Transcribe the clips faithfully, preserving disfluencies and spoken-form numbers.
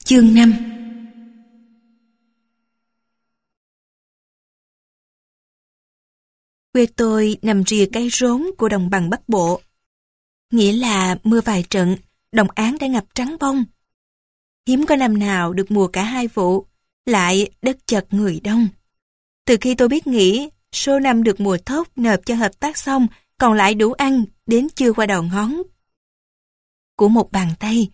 Chương năm. Quê tôi nằm rìa cái rốn của đồng bằng Bắc Bộ. Nghĩa là mưa vài trận, đồng áng đã ngập trắng bông. Hiếm có năm nào được mùa cả hai vụ, lại đất chật người đông. Từ khi tôi biết nghĩ, số năm được mùa thóc nộp cho hợp tác xong, còn lại đủ ăn, đến chưa qua đầu ngón của một bàn tay.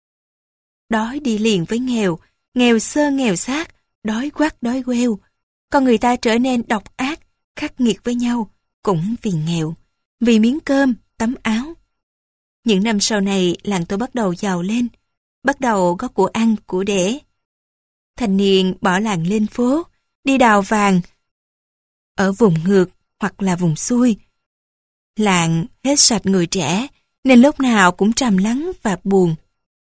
Đói đi liền với nghèo, nghèo sơ nghèo xác, đói quắt đói queo. Con người ta trở nên độc ác, khắc nghiệt với nhau, cũng vì nghèo, vì miếng cơm, tấm áo. Những năm sau này, làng tôi bắt đầu giàu lên, bắt đầu có của ăn, của để. Thanh niên bỏ làng lên phố, đi đào vàng, ở vùng ngược hoặc là vùng xuôi. Làng hết sạch người trẻ, nên lúc nào cũng trầm lắng và buồn.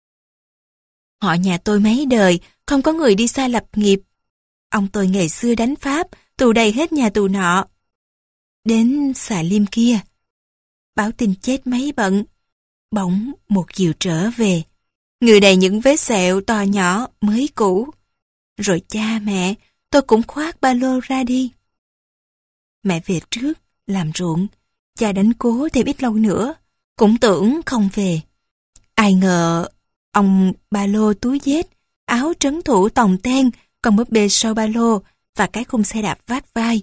Họ nhà tôi mấy đời, không có người đi xa lập nghiệp. Ông tôi ngày xưa đánh Pháp, tù đầy hết nhà tù nọ. Đến xà Liêm kia, báo tin chết mấy bận. Bỗng một chiều trở về, người đầy những vết sẹo to nhỏ mới cũ. Rồi cha mẹ, tôi cũng khoác ba lô ra đi. Mẹ về trước, làm ruộng, cha đánh cố thêm ít lâu nữa, cũng tưởng không về. Ai ngờ, ông ba lô túi vết, áo trấn thủ tòng ten, còn búp bê sau ba lô và cái khung xe đạp vác vai.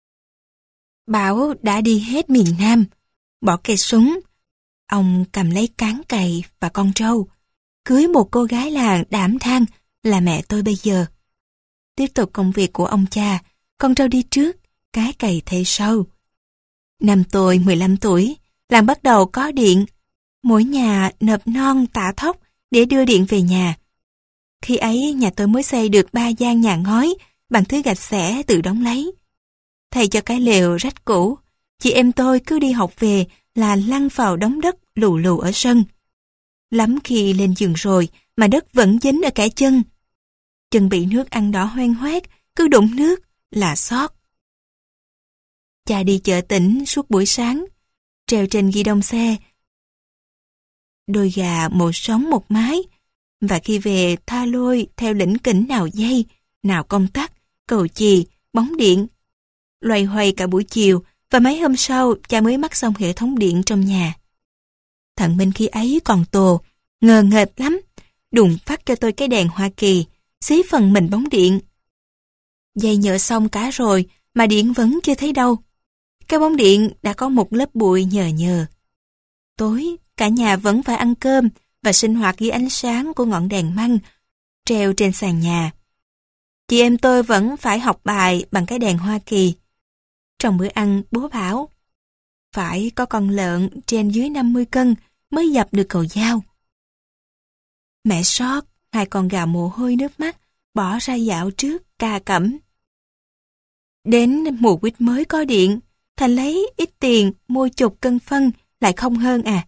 Bảo đã đi hết miền Nam, bỏ cây súng. Ông cầm lấy cán cày và con trâu, cưới một cô gái làng đảm thang là mẹ tôi bây giờ. Tiếp tục công việc của ông cha, con trâu đi trước, cái cày theo sau. Năm tôi mười lăm tuổi, làng bắt đầu có điện. Mỗi nhà nộp non tạ thóc để đưa điện về nhà. Khi ấy nhà tôi mới xây được ba gian nhà ngói bằng thứ gạch xẻ tự đóng lấy. Thay cho cái lều rách cũ, chị em tôi cứ đi học về là lăn vào đống đất lù lù ở sân. Lắm khi lên giường rồi mà đất vẫn dính ở cả chân. Chân bị nước ăn đỏ hoen hoét, cứ đụng nước là xót. Cha đi chợ tỉnh suốt buổi sáng, treo trên ghi đông xe đôi gà một sống một mái, và khi về tha lôi theo lĩnh kỉnh nào dây, nào công tắc, cầu chì, bóng điện. Loay hoay cả buổi chiều, và mấy hôm sau cha mới mắc xong hệ thống điện trong nhà. Thằng Minh khi ấy còn tồ, ngờ nghệch lắm, đùng phát cho tôi cái đèn Hoa Kỳ, xí phần mình bóng điện. Dây nhợ xong cả rồi, mà điện vẫn chưa thấy đâu. Cái bóng điện đã có một lớp bụi nhờ nhờ. Tối, cả nhà vẫn phải ăn cơm và sinh hoạt dưới ánh sáng của ngọn đèn măng treo trên sàn nhà. Chị em tôi vẫn phải học bài bằng cái đèn Hoa Kỳ. Trong bữa ăn, bố bảo phải có con lợn trên dưới năm mươi cân mới dập được cầu dao. Mẹ sót hai con gà mồ hôi nước mắt bỏ ra dạo trước ca cẩm. Đến mùa quýt mới có điện, Thành lấy ít tiền mua chục cân phân lại không hơn à.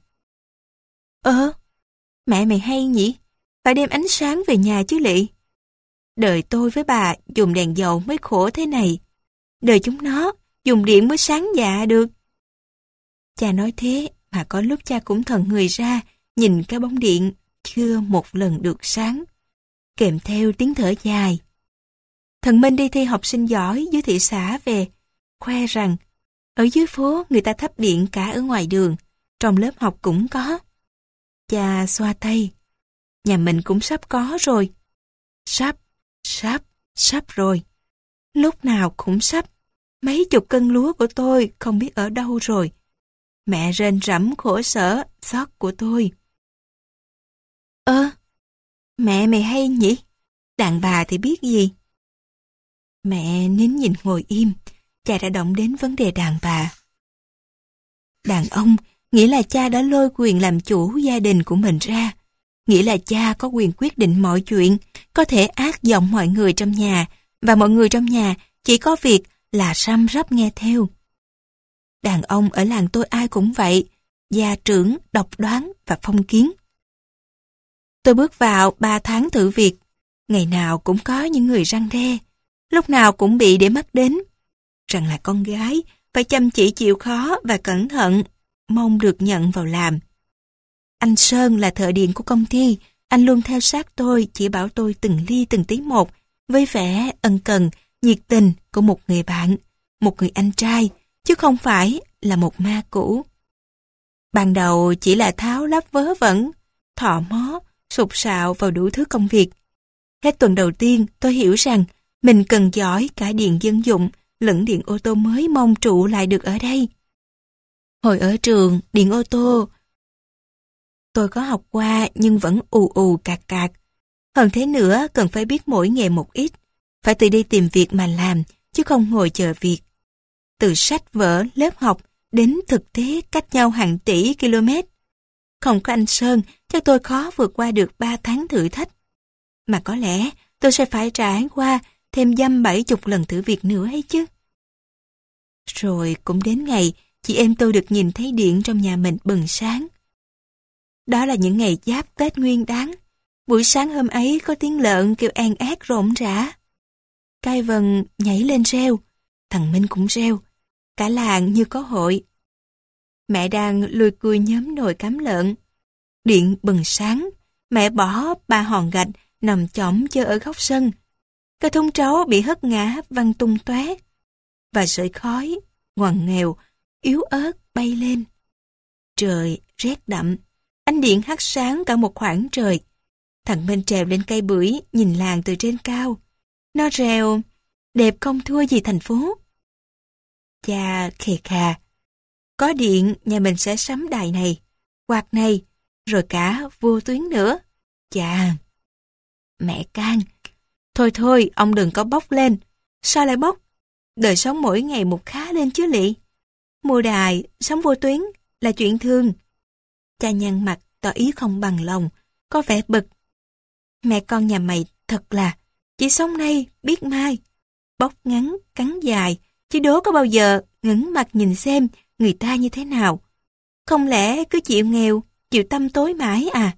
Ờ, mẹ mày hay nhỉ? Phải đem ánh sáng về nhà chứ lị. Đời tôi với bà dùng đèn dầu mới khổ thế này. Đời chúng nó dùng điện mới sáng dạ được. Cha nói thế mà có lúc cha cũng thần người ra nhìn cái bóng điện chưa một lần được sáng, kèm theo tiếng thở dài. Thằng Minh đi thi học sinh giỏi dưới thị xã về, khoe rằng ở dưới phố người ta thắp điện cả ở ngoài đường, trong lớp học cũng có. Cha xoa tay, nhà mình cũng sắp có rồi. Sắp, sắp, sắp rồi. Lúc nào cũng sắp. Mấy chục cân lúa của tôi không biết ở đâu rồi. Mẹ rên rẫm khổ sở, xót của tôi. Ơ, mẹ mày hay nhỉ? Đàn bà thì biết gì? Mẹ nín nhìn ngồi im, cha đã động đến vấn đề đàn bà. Đàn ông nghĩa là cha đã lôi quyền làm chủ gia đình của mình ra. Nghĩa là cha có quyền quyết định mọi chuyện, có thể ác giọng mọi người trong nhà, và mọi người trong nhà chỉ có việc là răm rắp nghe theo. Đàn ông ở làng tôi ai cũng vậy, gia trưởng, độc đoán và phong kiến. Tôi bước vào ba tháng thử việc, ngày nào cũng có những người răn đe, lúc nào cũng bị để mắt đến, rằng là con gái phải chăm chỉ chịu khó và cẩn thận, mong được nhận vào làm. Anh Sơn là thợ điện của công ty, Anh luôn theo sát tôi, chỉ bảo tôi từng ly từng tí một, với vẻ ân cần, nhiệt tình của một người bạn, một người anh trai, chứ không phải là một ma cũ. Ban đầu chỉ là tháo lắp vớ vẩn, thọ mó, sục sạo vào đủ thứ công việc. Hết tuần đầu tiên, tôi hiểu rằng mình cần giỏi cả điện dân dụng lẫn điện ô tô mới mong trụ lại được ở đây. Hồi ở trường, điện ô tô tôi có học qua nhưng vẫn ù ù cạc cạc. Hơn thế nữa, cần phải biết mỗi nghề một ít, phải tự đi tìm việc mà làm, chứ không ngồi chờ việc. Từ sách vở, lớp học đến thực tế cách nhau hàng tỷ km. Không có anh Sơn, chắc tôi khó vượt qua được ba tháng thử thách. Mà có lẽ tôi sẽ phải trải qua thêm dăm bảy chục lần thử việc nữa ấy chứ. Rồi cũng đến ngày chị em tôi được nhìn thấy điện trong nhà mình bừng sáng. Đó là những ngày giáp Tết Nguyên Đán. Buổi sáng hôm ấy có tiếng lợn kêu an ác rộn rã. Cai Vân nhảy lên reo, thằng Minh cũng reo, cả làng như có hội. Mẹ đang lùi cùi nhóm nồi cám lợn. Điện bừng sáng, mẹ bỏ ba hòn gạch nằm chõm chơi ở góc sân. Cái thúng trấu bị hất ngã văng tung tóe, và sợi khói ngoằn nghèo yếu ớt bay lên. Trời rét đậm, ánh điện hắt sáng cả một khoảng trời. Thằng Minh trèo lên cây bưởi nhìn làng từ trên cao. Nó reo đẹp không thua gì thành phố. Cha khề khà, có điện nhà mình sẽ sắm đài này, quạt này, rồi cả vô tuyến nữa. Chà, mẹ can. Thôi thôi, ông đừng có bốc lên. Sao lại bốc? Đời sống mỗi ngày một khá lên chứ lị. Mua đài, sống vô tuyến là chuyện thương. Cha nhăn mặt tỏ ý không bằng lòng, có vẻ bực. Mẹ con nhà mày thật là chỉ sống nay biết mai. Bốc ngắn, cắn dài, chứ đố có bao giờ ngẩng mặt nhìn xem người ta như thế nào. Không lẽ cứ chịu nghèo, chịu tâm tối mãi à?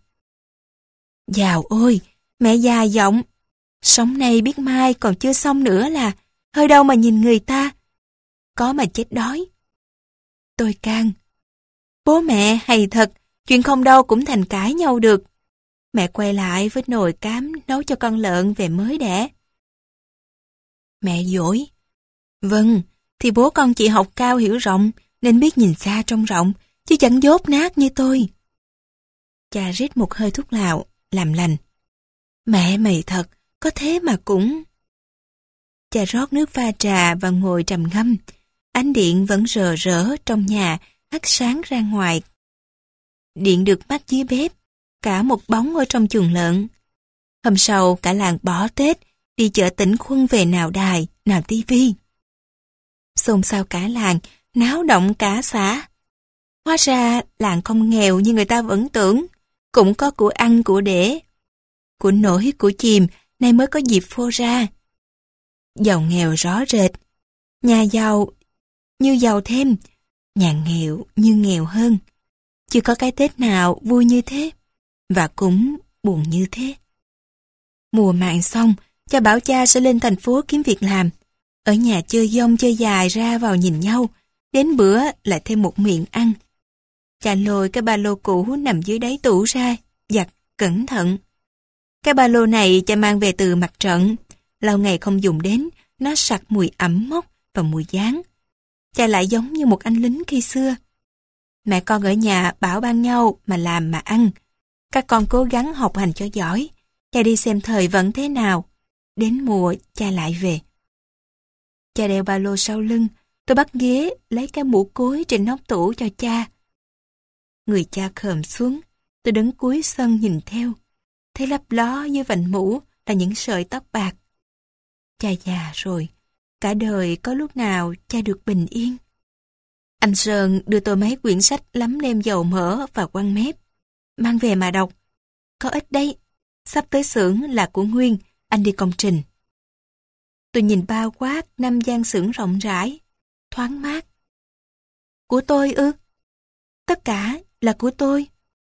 Dào ôi, mẹ già giọng. Sống nay biết mai còn chưa xong nữa là hơi đâu mà nhìn người ta. Có mà chết đói. Tôi can. Bố mẹ hay thật, chuyện không đâu cũng thành cãi nhau được. Mẹ quay lại với nồi cám nấu cho con lợn về mới đẻ. Mẹ dỗi. Vâng, thì bố con chị học cao hiểu rộng, nên biết nhìn xa trông rộng, chứ chẳng dốt nát như tôi. Cha rít một hơi thuốc lào, làm lành. Mẹ mày thật, có thế mà cũng... Cha rót nước pha trà và ngồi trầm ngâm. Ánh điện vẫn rờ rỡ trong nhà, hắt sáng ra ngoài. Điện được bắt dưới bếp, cả một bóng ở trong chuồng lợn. Hôm sau cả làng bỏ Tết, đi chợ Tỉnh Khuân về nào đài, nào tivi. Xôn xao cả làng, náo động cả xã. Hóa ra làng không nghèo như người ta vẫn tưởng, cũng có của ăn của để. Của nổi của chìm, nay mới có dịp phô ra. Giàu nghèo rõ rệt, nhà giàu như giàu thêm, nhà nghèo như nghèo hơn. Chưa có cái Tết nào vui như thế, và cũng buồn như thế. Mùa màng xong, cha bảo cha sẽ lên thành phố kiếm việc làm. Ở nhà chơi dông chơi dài ra vào nhìn nhau, đến bữa lại thêm một miệng ăn. Cha lôi cái ba lô cũ nằm dưới đáy tủ ra, giặt cẩn thận. Cái ba lô này cha mang về từ mặt trận, lâu ngày không dùng đến, nó sặc mùi ẩm mốc và mùi gián. Cha lại giống như một anh lính khi xưa. Mẹ con ở nhà bảo ban nhau mà làm mà ăn. Các con cố gắng học hành cho giỏi. Cha đi xem thời vận thế nào. Đến mùa cha lại về. Cha đeo ba lô sau lưng. Tôi bắt ghế lấy cái mũ cối trên nóc tủ cho cha. Người cha khom xuống. Tôi đứng cuối sân nhìn theo. Thấy lấp ló dưới vành mũ là những sợi tóc bạc. Cha già rồi. Cả đời có lúc nào cha được bình yên. Anh Sơn đưa tôi mấy quyển sách lắm nêm dầu mỡ và quăng mép. Mang về mà đọc. Có ít đấy. Sắp tới xưởng là của Nguyên, anh đi công trình. Tôi nhìn bao quát năm gian xưởng rộng rãi, thoáng mát. Của tôi ư? Tất cả là của tôi.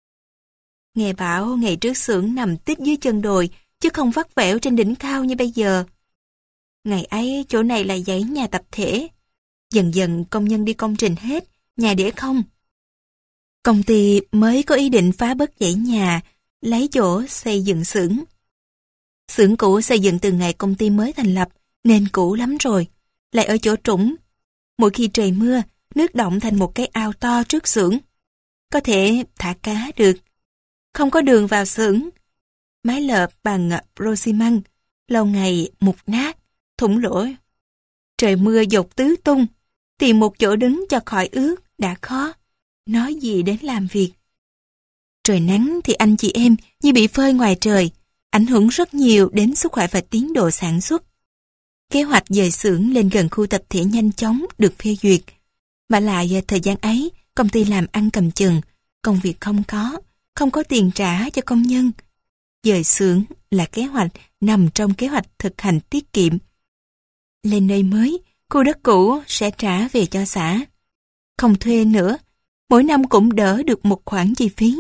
Nghe bảo ngày trước xưởng nằm tít dưới chân đồi, chứ không vắt vẻo trên đỉnh cao như bây giờ. Ngày ấy chỗ này là dãy nhà tập thể. Dần dần công nhân đi công trình hết, nhà để không. Công ty mới có ý định phá bớt dãy nhà, lấy chỗ xây dựng xưởng. Xưởng cũ xây dựng từ ngày công ty mới thành lập, nên cũ lắm rồi, lại ở chỗ trũng. Mỗi khi trời mưa, nước đọng thành một cái ao to trước xưởng. Có thể thả cá được. Không có đường vào xưởng. Mái lợp bằng rô xi măng, lâu ngày mục nát, thủng lỗ. Trời mưa dột tứ tung, tìm một chỗ đứng cho khỏi ướt đã khó, nói gì đến làm việc. Trời nắng thì anh chị em như bị phơi ngoài trời, ảnh hưởng rất nhiều đến sức khỏe và tiến độ sản xuất. Kế hoạch dời xưởng lên gần khu tập thể nhanh chóng được phê duyệt. Mà lại thời gian ấy, công ty làm ăn cầm chừng, công việc không có, không có tiền trả cho công nhân. Dời xưởng là kế hoạch nằm trong kế hoạch thực hành tiết kiệm. Lên nơi mới, khu đất cũ sẽ trả về cho xã. Không thuê nữa, mỗi năm cũng đỡ được một khoản chi phí.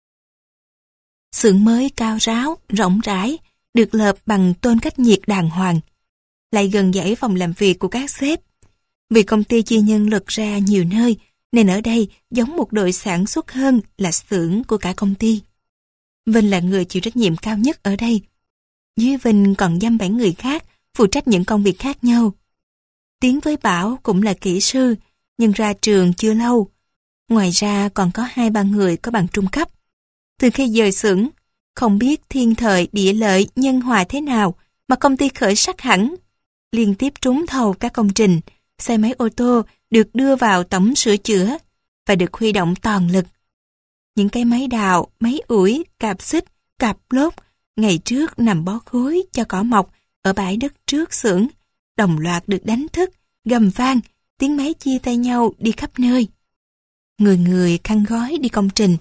Xưởng mới cao ráo, rộng rãi, được lợp bằng tôn cách nhiệt đàng hoàng. Lại gần dãy phòng làm việc của các sếp. Vì công ty chia nhân lực ra nhiều nơi, nên ở đây giống một đội sản xuất hơn là xưởng của cả công ty. Vinh là người chịu trách nhiệm cao nhất ở đây. Dưới Vinh còn dăm bảy người khác, phụ trách những công việc khác nhau. Tiến với Bảo cũng là kỹ sư, nhưng ra trường chưa lâu. Ngoài ra còn có hai ba người có bằng trung cấp. Từ khi dời xưởng, không biết thiên thời địa lợi nhân hòa thế nào mà công ty khởi sắc hẳn. Liên tiếp trúng thầu các công trình, xe máy ô tô được đưa vào tổng sửa chữa và được huy động toàn lực. Những cái máy đào, máy ủi, cạp xích, cạp lốt ngày trước nằm bó gối cho cỏ mọc ở bãi đất trước xưởng, đồng loạt được đánh thức, gầm vang, tiếng máy chia tay nhau đi khắp nơi. Người người khăn gói đi công trình.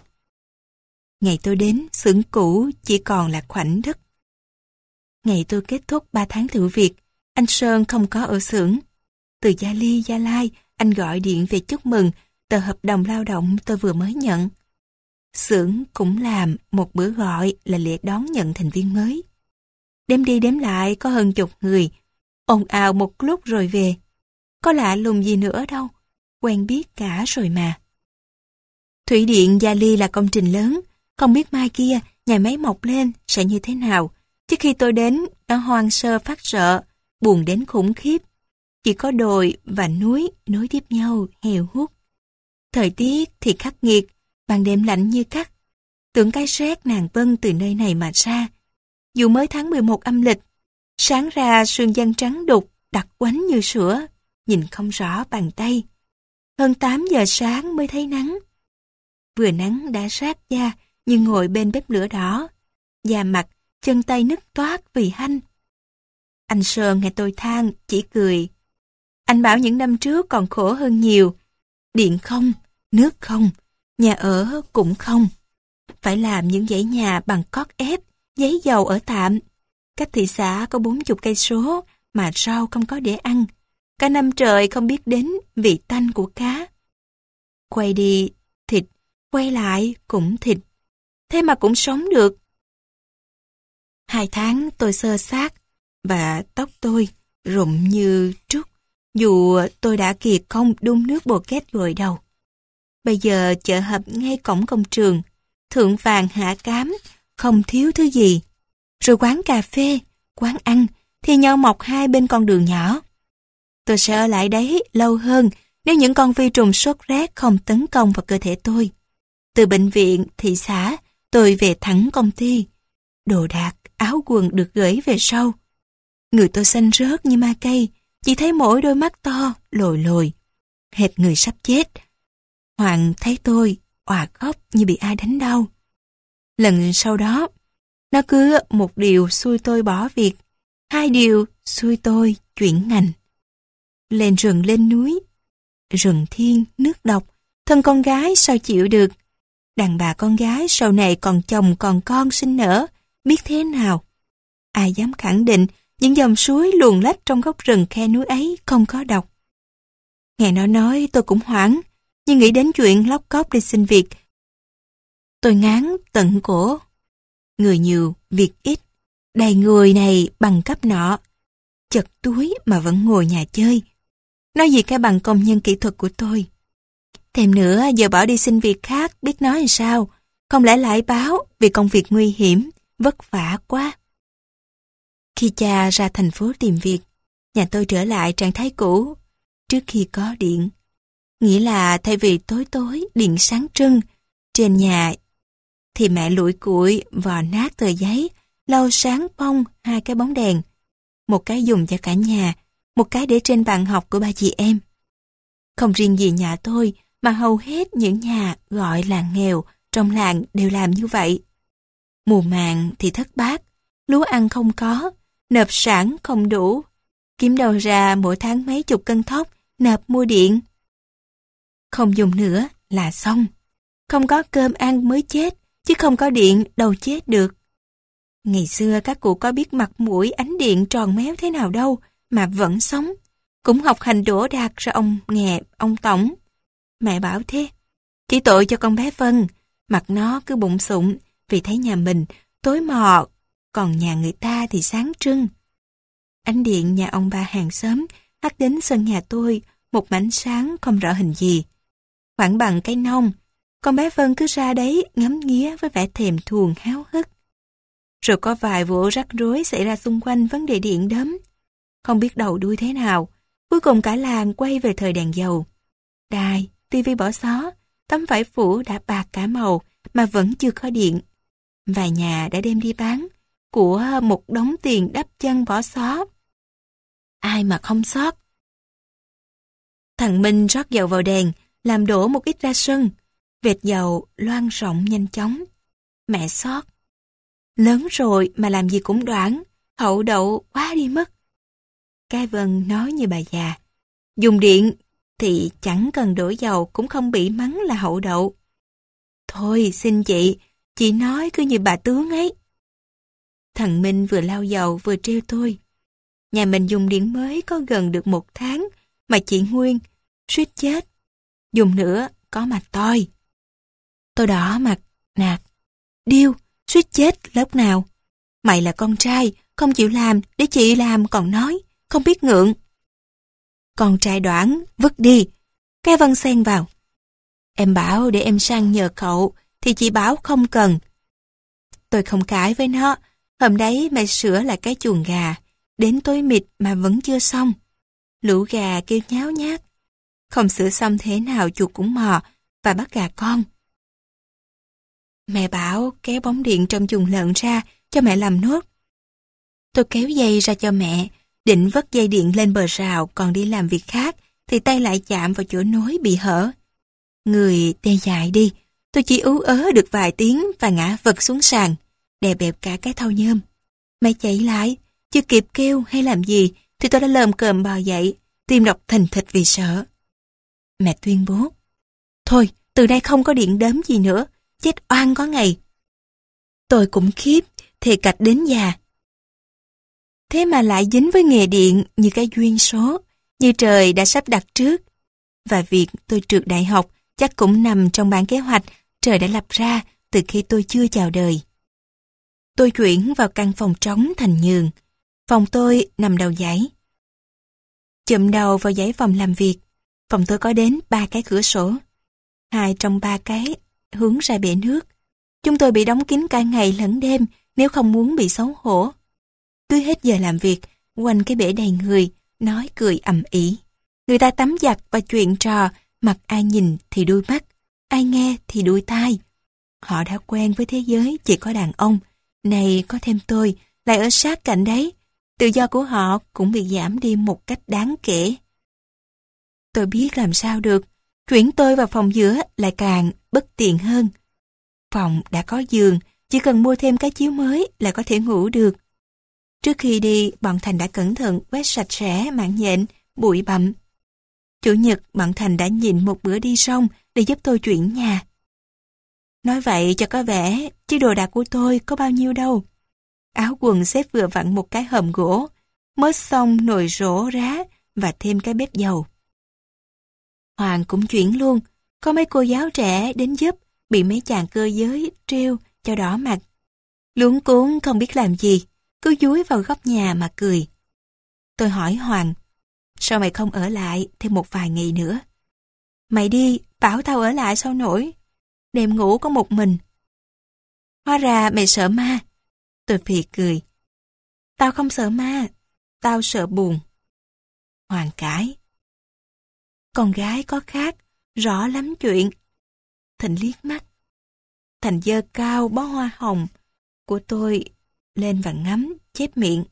Ngày tôi đến, xưởng cũ chỉ còn là khoảnh đất. Ngày tôi kết thúc ba tháng thử việc, anh Sơn không có ở xưởng. Từ Gia Ly, Gia Lai, anh gọi điện về chúc mừng tờ hợp đồng lao động tôi vừa mới nhận. Xưởng cũng làm một bữa gọi là lễ đón nhận thành viên mới. Đếm đi đếm lại có hơn chục người, ồn ào một lúc rồi về. Có lạ lùng gì nữa đâu, quen biết cả rồi mà. Thủy điện Gia Ly là công trình lớn, không biết mai kia nhà máy mọc lên sẽ như thế nào. Trước khi tôi đến, nó hoang sơ phát sợ, buồn đến khủng khiếp. Chỉ có đồi và núi nối tiếp nhau heo hút. Thời tiết thì khắc nghiệt, ban đêm lạnh như cắt. Tưởng cái rét nàng vân từ nơi này mà ra. Dù mới tháng mười một âm lịch, sáng ra sương giăng trắng đục, đặc quánh như sữa, nhìn không rõ bàn tay. Hơn tám giờ sáng mới thấy nắng. Vừa nắng đã rát da như ngồi bên bếp lửa đỏ. Da mặt, chân tay nứt toát vì hanh. Anh Sơn nghe tôi than, chỉ cười. Anh bảo những năm trước còn khổ hơn nhiều. Điện không, nước không, nhà ở cũng không. Phải làm những dãy nhà bằng cót ép, giấy dầu ở tạm. Cách thị xã có bốn chục cây số mà rau không có để ăn. Cả năm trời không biết đến vị tanh của cá. Quay đi thịt, quay lại cũng thịt. Thế mà cũng sống được. Hai tháng tôi xơ xác và tóc tôi rụng như trúc. Dù tôi đã kiệt công đun nước bồ kết gội đầu. Bây giờ chợ hợp ngay cổng công trường, thượng vàng hạ cám, không thiếu thứ gì. Rồi quán cà phê, quán ăn thì nhau mọc hai bên con đường nhỏ. Tôi sẽ ở lại đấy lâu hơn nếu những con vi trùng sốt rét không tấn công vào cơ thể tôi. Từ bệnh viện, thị xã, tôi về thẳng công ty. Đồ đạc, áo quần được gửi về sau. Người tôi xanh rớt như ma cây, chỉ thấy mỗi đôi mắt to, lồi lồi, hệt người sắp chết. Hoàng thấy tôi, òa khóc như bị ai đánh đau. Lần sau đó, nó cứ một điều xui tôi bỏ việc, hai điều xui tôi chuyển ngành. Lên rừng lên núi, rừng thiên, nước độc, thân con gái sao chịu được. Đàn bà con gái sau này còn chồng còn con sinh nở, biết thế nào. Ai dám khẳng định những dòng suối luồn lách trong góc rừng khe núi ấy không có độc. Nghe nó nói tôi cũng hoảng, nhưng nghĩ đến chuyện lóc cóc đi xin việc. Tôi ngán tận cổ. Người nhiều, việc ít, đầy người này bằng cấp nọ. Chật túi mà vẫn ngồi nhà chơi. Nói gì cái bằng công nhân kỹ thuật của tôi. Thêm nữa giờ bỏ đi xin việc khác biết nói làm sao. Không lẽ lại báo vì công việc nguy hiểm, vất vả quá. Khi cha ra thành phố tìm việc, nhà tôi trở lại trạng thái cũ trước khi có điện. Nghĩa là thay vì tối tối điện sáng trưng trên nhà, thì mẹ lủi củi vò nát tờ giấy, lau sáng bông hai cái bóng đèn. Một cái dùng cho cả nhà, một cái để trên bàn học của ba chị em. Không riêng gì nhà tôi, mà hầu hết những nhà gọi là nghèo trong làng đều làm như vậy. Mùa màng thì thất bát, lúa ăn không có, nộp sản không đủ. Kiếm đầu ra mỗi tháng mấy chục cân thóc, nộp mua điện. Không dùng nữa là xong. Không có cơm ăn mới chết, chứ không có điện đâu chết được. Ngày xưa các cụ có biết mặt mũi ánh điện tròn méo thế nào đâu mà vẫn sống. Cũng học hành đỗ đạt ra ông nghè, ông tổng. Mẹ bảo thế, chỉ tội cho con bé Vân, mặt nó cứ bụng sụng vì thấy nhà mình tối mò, còn nhà người ta thì sáng trưng. Ánh điện nhà ông ba hàng xóm hắt đến sân nhà tôi một mảnh sáng không rõ hình gì. Khoảng bằng cái nông, con bé Vân cứ ra đấy ngắm nghía với vẻ thèm thuồng háo hức. Rồi có vài vụ rắc rối xảy ra xung quanh vấn đề điện đóm. Không biết đầu đuôi thế nào, cuối cùng cả làng quay về thời đèn dầu. Đài, tivi bỏ xó, tấm vải phủ đã bạc cả màu mà vẫn chưa có điện. Vài nhà đã đem đi bán, của một đống tiền đắp chân bỏ xó. Ai mà không sót. Thằng Minh rót dầu vào đèn, làm đổ một ít ra sân. Vệt dầu loang rộng nhanh chóng. Mẹ sót. Lớn rồi mà làm gì cũng đoản, hậu đậu quá đi mất. Cái Vân nói như bà già. Dùng điện thì chẳng cần đổ dầu cũng không bị mắng là hậu đậu. Thôi xin chị, chị nói cứ như bà tướng ấy. Thằng Minh vừa lau dầu vừa trêu tôi. Nhà mình dùng điện mới có gần được một tháng mà chị Nguyên suýt chết. Dùng nữa có mà toi. Tôi đỏ mặt, nạt. Điêu, suýt chết lớp nào? Mày là con trai, không chịu làm để chị làm còn nói, không biết ngượng. Con trai đoản, vứt đi. Cái Vân xen vào. Em bảo để em sang nhờ cậu, thì chị bảo không cần. Tôi không cãi với nó. Hôm đấy mày sửa lại cái chuồng gà. Đến tối mịt mà vẫn chưa xong. Lũ gà kêu nháo nhác. Không sửa xong thế nào chuột cũng mò và bắt gà con. Mẹ bảo kéo bóng điện trong chuồng lợn ra cho mẹ làm nốt. Tôi kéo dây ra cho mẹ, định vất dây điện lên bờ rào còn đi làm việc khác thì tay lại chạm vào chỗ nối bị hở. Người tê dại đi, tôi chỉ ú ớ được vài tiếng và ngã vật xuống sàn, đè bẹp cả cái thau nhôm. Mẹ chạy lại, chưa kịp kêu hay làm gì thì tôi đã lồm cồm bò dậy, tim đập thình thịch vì sợ. Mẹ tuyên bố, thôi từ đây không có điện đóm gì nữa, chết oan có ngày. Tôi cũng khiếp, thề cạch đến già. Thế mà lại dính với nghề điện như cái duyên số, như trời đã sắp đặt trước. Và việc tôi trượt đại học chắc cũng nằm trong bản kế hoạch trời đã lập ra từ khi tôi chưa chào đời. Tôi chuyển vào căn phòng trống thành giường. Phòng tôi nằm đầu dãy. Chụm đầu vào dãy phòng làm việc, phòng tôi có đến ba cái cửa sổ. Hai trong ba cái hướng ra bể nước. Chúng tôi bị đóng kín cả ngày lẫn đêm nếu không muốn bị xấu hổ. Cứ hết giờ làm việc, quanh cái bể đầy người, nói cười ầm ĩ. Người ta tắm giặt và chuyện trò, mặt ai nhìn thì đuôi mắt, ai nghe thì đuôi tai. Họ đã quen với thế giới chỉ có đàn ông, này có thêm tôi, lại ở sát cạnh đấy. Tự do của họ cũng bị giảm đi một cách đáng kể. Tôi biết làm sao được, chuyển tôi vào phòng giữa lại càng bất tiện hơn. Phòng đã có giường, chỉ cần mua thêm cái chiếu mới là có thể ngủ được. Trước khi đi, bọn Thành đã cẩn thận quét sạch sẽ mạng nhện, bụi bặm. Chủ nhật, bọn Thành đã nhịn một bữa đi xong để giúp tôi chuyển nhà. Nói vậy cho có vẻ, chứ đồ đạc của tôi có bao nhiêu đâu. Áo quần xếp vừa vặn một cái hòm gỗ, mới xong nồi rổ rá và thêm cái bếp dầu. Hoàng cũng chuyển luôn, có mấy cô giáo trẻ đến giúp, bị mấy chàng cơ giới trêu cho đỏ mặt. Luống cuống không biết làm gì, cứ dúi vào góc nhà mà cười. Tôi hỏi Hoàng, sao mày không ở lại thêm một vài ngày nữa? Mày đi, bảo tao ở lại sao nổi? Đêm ngủ có một mình. Hóa ra mày sợ ma. Tôi phì cười. Tao không sợ ma, tao sợ buồn. Hoàng cãi. Con gái có khác, rõ lắm chuyện. Thành liếc mắt. Thành giơ cao bó hoa hồng của tôi lên và ngắm, chép miệng.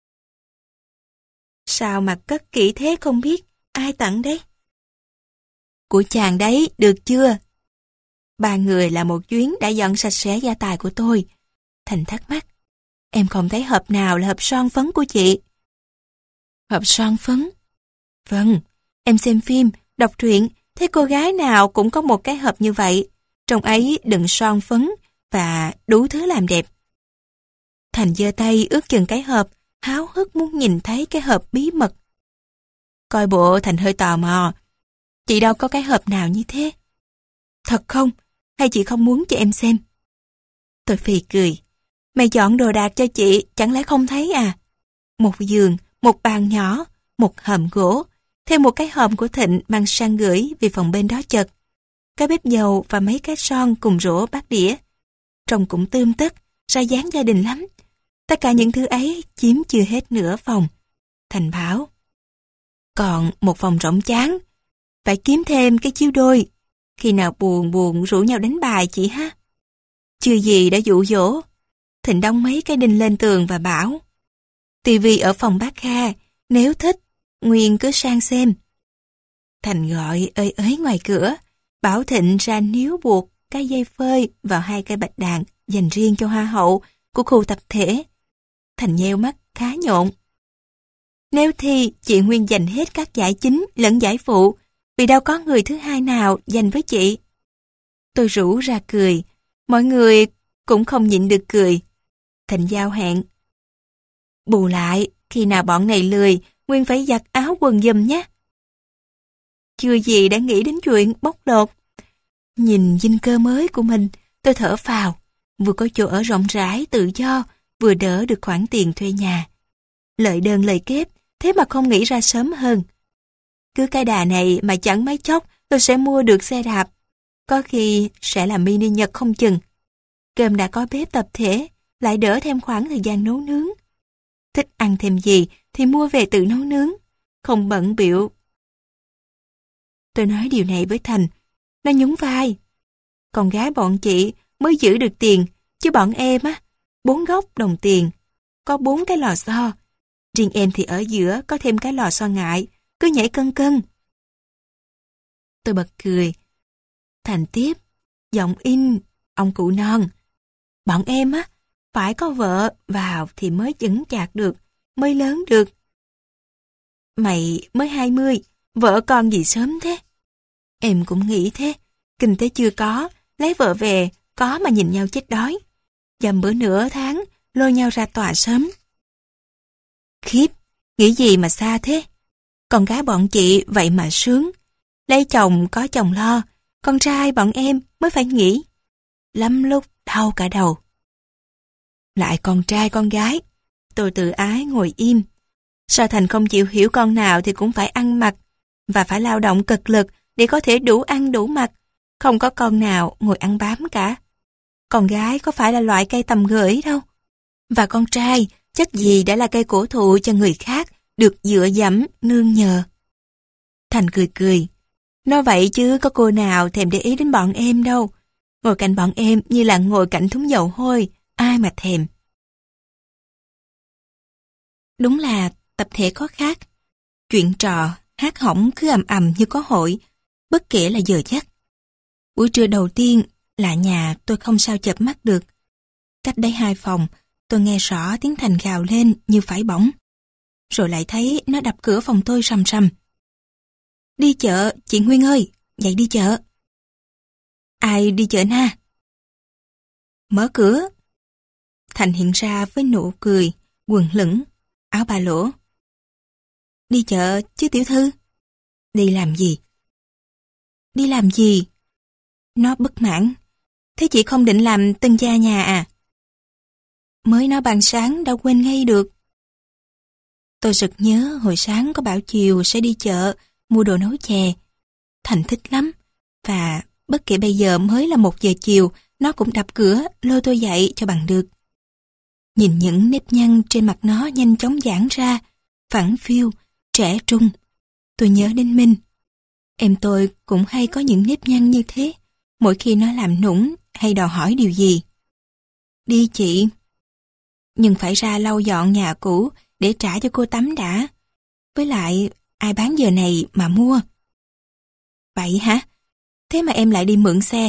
Sao mà cất kỹ thế không biết, ai tặng đấy? Của chàng đấy, được chưa? Ba người là một chuyến đã dọn sạch sẽ gia tài của tôi. Thành thắc mắc. Em không thấy hộp nào là hộp son phấn của chị. Hộp son phấn? Vâng, em xem phim, đọc truyện, thấy cô gái nào cũng có một cái hộp như vậy. Trong ấy đựng son phấn và đủ thứ làm đẹp. Thành giơ tay ướt chừng cái hộp, háo hức muốn nhìn thấy cái hộp bí mật. Coi bộ Thành hơi tò mò. Chị đâu có cái hộp nào như thế? Thật không? Hay chị không muốn cho em xem? Tôi phì cười. Mày dọn đồ đạc cho chị, chẳng lẽ không thấy à? Một giường, một bàn nhỏ, một hòm gỗ, thêm một cái hòm của Thịnh mang sang gửi vì phòng bên đó chật. Cái bếp dầu và mấy cái son cùng rổ bát đĩa. Trông cũng tươm tất, ra dáng gia đình lắm. Tất cả những thứ ấy chiếm chưa hết nửa phòng. Thành bảo. Còn một phòng rỗng chán. Phải kiếm thêm cái chiếu đôi. Khi nào buồn buồn rủ nhau đánh bài chị ha. Chưa gì đã dụ dỗ. Thịnh đóng mấy cái đinh lên tường và bảo. Tivi ở phòng bác Kha, nếu thích, Nguyên cứ sang xem. Thành gọi ơi ới ngoài cửa, bảo Thịnh ra níu buộc cái dây phơi vào hai cây bạch đàn dành riêng cho hoa hậu của khu tập thể. Thành nheo mắt khá nhộn. Nếu thi, chị Nguyên giành hết các giải chính lẫn giải phụ, vì đâu có người thứ hai nào giành với chị. Tôi rủ ra cười, mọi người cũng không nhịn được cười. Thành giao hẹn. Bù lại, khi nào bọn này lười, Nguyên phải giặt áo quần giùm nhé. Chưa gì đã nghĩ đến chuyện bóc lột. Nhìn dinh cơ mới của mình, tôi thở phào, vừa có chỗ ở rộng rãi tự do, vừa đỡ được khoản tiền thuê nhà. Lợi đơn lời kép, thế mà không nghĩ ra sớm hơn. Cứ cái đà này mà chẳng mấy chốc tôi sẽ mua được xe đạp. Có khi sẽ là mini Nhật không chừng. Cơm đã có bếp tập thể, lại đỡ thêm khoảng thời gian nấu nướng. Thích ăn thêm gì thì mua về tự nấu nướng, không bận bịu. Tôi nói điều này với Thành, nó nhún vai. Con gái bọn chị mới giữ được tiền, chứ bọn em á, bốn góc đồng tiền, có bốn cái lò xo. Riêng em thì ở giữa có thêm cái lò xo ngại, cứ nhảy cân cân. Tôi bật cười. Thành tiếp, giọng in, ông cụ non. Bọn em á, phải có vợ vào thì mới vững chạc được, mới lớn được. Mày mới hai mươi, vợ con gì sớm thế? Em cũng nghĩ thế, kinh tế chưa có, lấy vợ về, có mà nhìn nhau chết đói. Dầm bữa nửa tháng, lôi nhau ra tòa sớm. Khiếp, nghĩ gì mà xa thế? Con gái bọn chị vậy mà sướng. Lấy chồng có chồng lo, con trai bọn em mới phải nghĩ. Lắm lúc đau cả đầu. Lại con trai con gái, tôi tự ái ngồi im. Sao Thành không chịu hiểu con nào thì cũng phải ăn mặc, và phải lao động cực lực để có thể đủ ăn đủ mặc. Không có con nào ngồi ăn bám cả. Con gái có phải là loại cây tầm gửi đâu. Và con trai chắc gì đã là cây cổ thụ cho người khác được dựa dẫm nương nhờ. Thành cười cười. Nói vậy chứ có cô nào thèm để ý đến bọn em đâu. Ngồi cạnh bọn em như là ngồi cạnh thúng dầu hôi, ai mà thèm. Đúng là tập thể có khác. Chuyện trò, hát hỏng cứ ầm ầm như có hội, bất kể là giờ giấc. Buổi trưa đầu tiên, là nhà tôi không sao chợp mắt được. Cách đây hai phòng, tôi nghe rõ tiếng Thành gào lên như phải bỏng. Rồi lại thấy nó đập cửa phòng tôi rầm rầm. Đi chợ, chị Nguyên ơi, dậy đi chợ. Ai đi chợ na? Mở cửa. Thành hiện ra với nụ cười, quần lửng, áo ba lỗ. Đi chợ chứ tiểu thư? Đi làm gì? Đi làm gì? Nó bất mãn. Thế chị không định làm tân gia nhà à? Mới nói ban sáng đã quên ngay được. Tôi sực nhớ hồi sáng có bảo chiều sẽ đi chợ mua đồ nấu chè. Thành thích lắm. Và bất kể bây giờ mới là một giờ chiều nó cũng đập cửa lôi tôi dậy cho bằng được. Nhìn những nếp nhăn trên mặt nó nhanh chóng giãn ra, phẳng phiu, trẻ trung. Tôi nhớ đến Minh. Em tôi cũng hay có những nếp nhăn như thế, mỗi khi nó làm nũng hay đòi hỏi điều gì. Đi chị. Nhưng phải ra lau dọn nhà cũ để trả cho cô tắm đã. Với lại, ai bán giờ này mà mua? Vậy hả? Thế mà em lại đi mượn xe.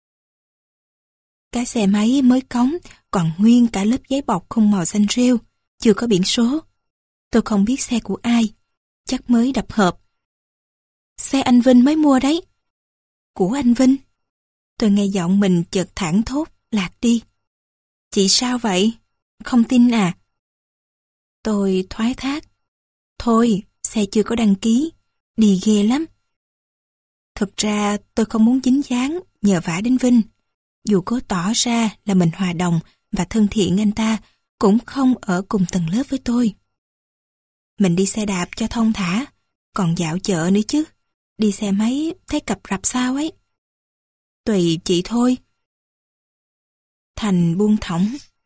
Cái xe máy mới cống, còn nguyên cả lớp giấy bọc không màu xanh rêu, chưa có biển số. Tôi không biết xe của ai, chắc mới đập hộp. Xe anh Vinh mới mua đấy. Của anh Vinh? Tôi nghe giọng mình chợt thảng thốt, lạc đi. Chị sao vậy? Không tin à? Tôi thoái thác. Thôi, xe chưa có đăng ký, đi ghê lắm. Thực ra tôi không muốn dính dáng nhờ vả đến Vinh. Dù cố tỏ ra là mình hòa đồng và thân thiện, anh ta cũng không ở cùng tầng lớp với tôi. Mình đi xe đạp cho thông thả, còn dạo chợ nữa chứ. Đi xe máy thấy cập rập sao ấy. Tùy chị thôi. Thành buông thõng.